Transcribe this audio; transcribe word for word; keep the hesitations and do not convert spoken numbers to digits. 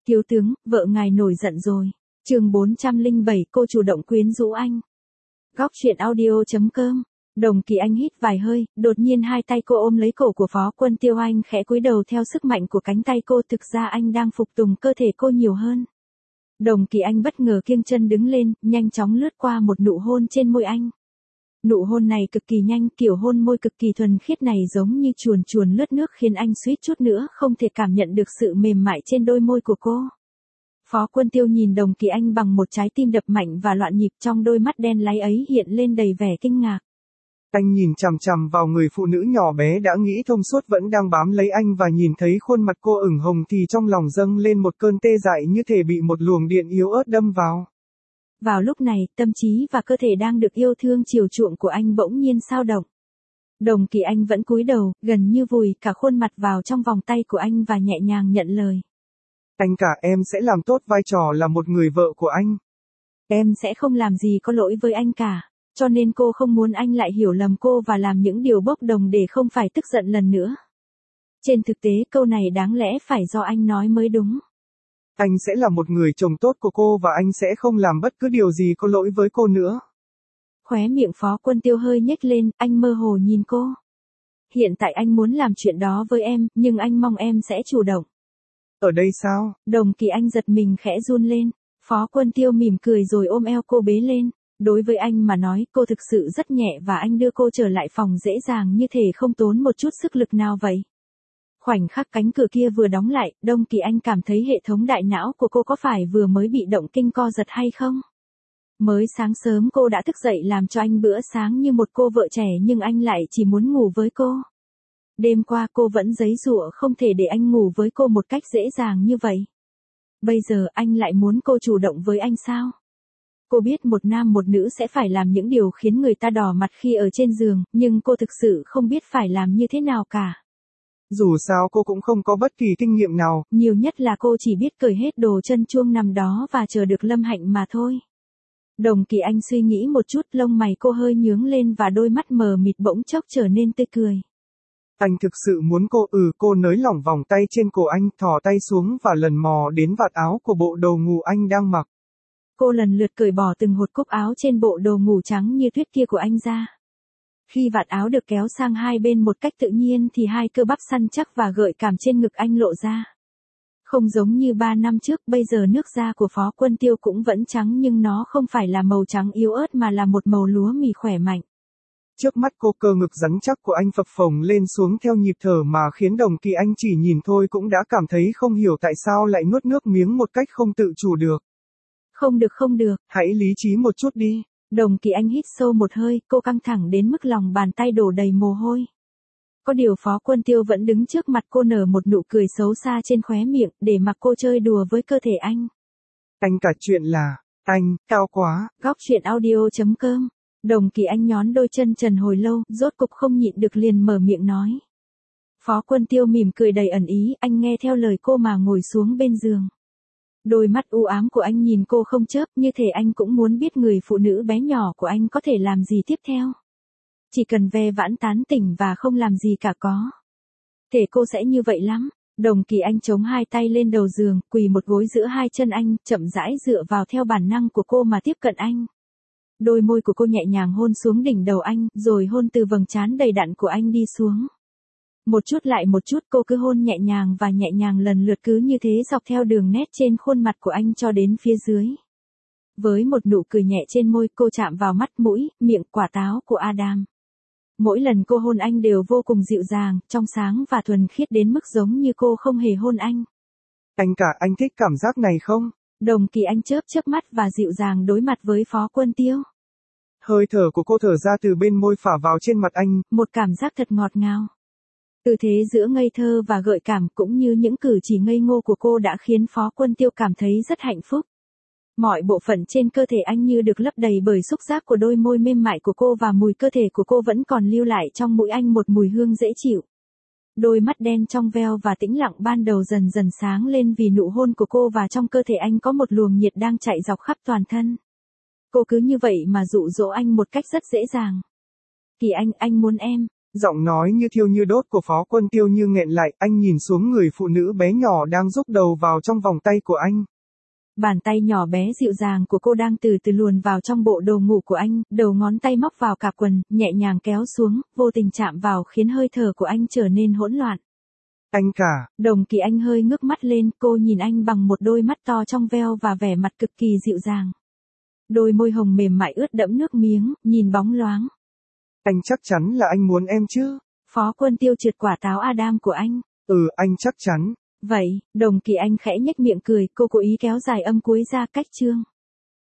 Thiếu tướng, vợ ngài nổi giận rồi. Chương bốn trăm lẻ bảy, cô chủ động quyến rũ anh. Góc truyện audio chấm com. Đồng Kỳ Anh hít vài hơi, đột nhiên hai tay cô ôm lấy cổ của Phó Quân Tiêu, anh khẽ cúi đầu theo sức mạnh của cánh tay cô, thực ra anh đang phục tùng cơ thể cô nhiều hơn. Đồng Kỳ Anh bất ngờ kiêng chân đứng lên, nhanh chóng lướt qua một nụ hôn trên môi anh. Nụ hôn này cực kỳ nhanh, kiểu hôn môi cực kỳ thuần khiết này giống như chuồn chuồn lướt nước khiến anh suýt chút nữa không thể cảm nhận được sự mềm mại trên đôi môi của cô. Phó Quân Tiêu nhìn Đồng Kỳ Anh bằng một trái tim đập mạnh và loạn nhịp, trong đôi mắt đen láy ấy hiện lên đầy vẻ kinh ngạc. Anh nhìn chằm chằm vào người phụ nữ nhỏ bé đã nghĩ thông suốt vẫn đang bám lấy anh và nhìn thấy khuôn mặt cô ửng hồng thì trong lòng dâng lên một cơn tê dại như thể bị một luồng điện yếu ớt đâm vào. Vào lúc này, tâm trí và cơ thể đang được yêu thương chiều chuộng của anh bỗng nhiên xao động. Đồng Kỳ Anh vẫn cúi đầu, gần như vùi cả khuôn mặt vào trong vòng tay của anh và nhẹ nhàng nhận lời. Anh cả, em sẽ làm tốt vai trò là một người vợ của anh. Em sẽ không làm gì có lỗi với anh cả, cho nên cô không muốn anh lại hiểu lầm cô và làm những điều bốc đồng để không phải tức giận lần nữa. Trên thực tế câu này đáng lẽ phải do anh nói mới đúng. Anh sẽ là một người chồng tốt của cô và anh sẽ không làm bất cứ điều gì có lỗi với cô nữa. Khóe miệng Phó Quân Tiêu hơi nhếch lên, anh mơ hồ nhìn cô. Hiện tại anh muốn làm chuyện đó với em, nhưng anh mong em sẽ chủ động. Ở đây sao? Đồng Kỳ Anh giật mình khẽ run lên. Phó Quân Tiêu mỉm cười rồi ôm eo cô bế lên. Đối với anh mà nói, cô thực sự rất nhẹ và anh đưa cô trở lại phòng dễ dàng như thể không tốn một chút sức lực nào vậy. Khoảnh khắc cánh cửa kia vừa đóng lại, Đồng Kỳ Anh cảm thấy hệ thống đại não của cô có phải vừa mới bị động kinh co giật hay không? Mới sáng sớm cô đã thức dậy làm cho anh bữa sáng như một cô vợ trẻ nhưng anh lại chỉ muốn ngủ với cô. Đêm qua cô vẫn giãy giụa không thể để anh ngủ với cô một cách dễ dàng như vậy. Bây giờ anh lại muốn cô chủ động với anh sao? Cô biết một nam một nữ sẽ phải làm những điều khiến người ta đỏ mặt khi ở trên giường, nhưng cô thực sự không biết phải làm như thế nào cả. Dù sao cô cũng không có bất kỳ kinh nghiệm nào. Nhiều nhất là cô chỉ biết cởi hết đồ chân chuông nằm đó và chờ được lâm hạnh mà thôi. Đồng Kỳ Anh suy nghĩ một chút, lông mày cô hơi nhướng lên và đôi mắt mờ mịt bỗng chốc trở nên tươi cười. Anh thực sự muốn cô ừ cô nới lỏng vòng tay trên cổ anh, thò tay xuống và lần mò đến vạt áo của bộ đồ ngủ anh đang mặc. Cô lần lượt cởi bỏ từng hột cúc áo trên bộ đồ ngủ trắng như tuyết kia của anh ra. Khi vạt áo được kéo sang hai bên một cách tự nhiên thì hai cơ bắp săn chắc và gợi cảm trên ngực anh lộ ra. Không giống như ba năm trước, bây giờ nước da của Phó Quân Tiêu cũng vẫn trắng nhưng nó không phải là màu trắng yếu ớt mà là một màu lúa mì khỏe mạnh. Trước mắt cô, cơ ngực rắn chắc của anh phập phồng lên xuống theo nhịp thở mà khiến Đồng Kỳ Anh chỉ nhìn thôi cũng đã cảm thấy không hiểu tại sao lại nuốt nước miếng một cách không tự chủ được. Không được không được. Hãy lý trí một chút đi. Đồng Kỳ Anh hít sâu một hơi, cô căng thẳng đến mức lòng bàn tay đổ đầy mồ hôi. Có điều Phó Quân Tiêu vẫn đứng trước mặt cô nở một nụ cười xấu xa trên khóe miệng để mặc cô chơi đùa với cơ thể anh. Anh cả chuyện là, anh, cao quá. Góc truyện audio chấm com. Đồng Kỳ Anh nhón đôi chân trần hồi lâu, rốt cục không nhịn được liền mở miệng nói. Phó Quân Tiêu mỉm cười đầy ẩn ý, anh nghe theo lời cô mà ngồi xuống bên giường. Đôi mắt u ám của anh nhìn cô không chớp, như thể anh cũng muốn biết người phụ nữ bé nhỏ của anh có thể làm gì tiếp theo. Chỉ cần ve vãn tán tỉnh và không làm gì cả có. Thể cô sẽ như vậy lắm. Đồng Kỳ Anh chống hai tay lên đầu giường, quỳ một gối giữa hai chân anh, chậm rãi dựa vào theo bản năng của cô mà tiếp cận anh. Đôi môi của cô nhẹ nhàng hôn xuống đỉnh đầu anh, rồi hôn từ vầng trán đầy đặn của anh đi xuống. Một chút lại một chút cô cứ hôn nhẹ nhàng và nhẹ nhàng lần lượt cứ như thế dọc theo đường nét trên khuôn mặt của anh cho đến phía dưới. Với một nụ cười nhẹ trên môi, cô chạm vào mắt, mũi, miệng, quả táo của Adam. Mỗi lần cô hôn anh đều vô cùng dịu dàng, trong sáng và thuần khiết đến mức giống như cô không hề hôn anh. Anh cả, anh thích cảm giác này không? Đồng Kỳ Anh chớp chớp mắt và dịu dàng đối mặt với Phó Quân Tiêu. Hơi thở của cô thở ra từ bên môi phả vào trên mặt anh. Một cảm giác thật ngọt ngào. Tư thế giữa ngây thơ và gợi cảm cũng như những cử chỉ ngây ngô của cô đã khiến Phó Quân Tiêu cảm thấy rất hạnh phúc. Mọi bộ phận trên cơ thể anh như được lấp đầy bởi xúc giác của đôi môi mềm mại của cô và mùi cơ thể của cô vẫn còn lưu lại trong mũi anh một mùi hương dễ chịu. Đôi mắt đen trong veo và tĩnh lặng ban đầu dần dần sáng lên vì nụ hôn của cô và trong cơ thể anh có một luồng nhiệt đang chạy dọc khắp toàn thân. Cô cứ như vậy mà dụ dỗ anh một cách rất dễ dàng. Kỳ Anh, anh muốn em. Giọng nói như thiêu như đốt của Phó Quân Tiêu như nghẹn lại, anh nhìn xuống người phụ nữ bé nhỏ đang rúc đầu vào trong vòng tay của anh. Bàn tay nhỏ bé dịu dàng của cô đang từ từ luồn vào trong bộ đồ ngủ của anh, đầu ngón tay móc vào cạp quần, nhẹ nhàng kéo xuống, vô tình chạm vào khiến hơi thở của anh trở nên hỗn loạn. Anh cả. Đồng Kỳ Anh hơi ngước mắt lên, cô nhìn anh bằng một đôi mắt to trong veo và vẻ mặt cực kỳ dịu dàng. Đôi môi hồng mềm mại ướt đẫm nước miếng, nhìn bóng loáng. Anh chắc chắn là anh muốn em chứ? Phó Quân Tiêu trượt quả táo Adam của anh. Ừ, anh chắc chắn. Vậy, Đồng Kỳ Anh khẽ nhếch miệng cười, cô cố ý kéo dài âm cuối ra cách chương.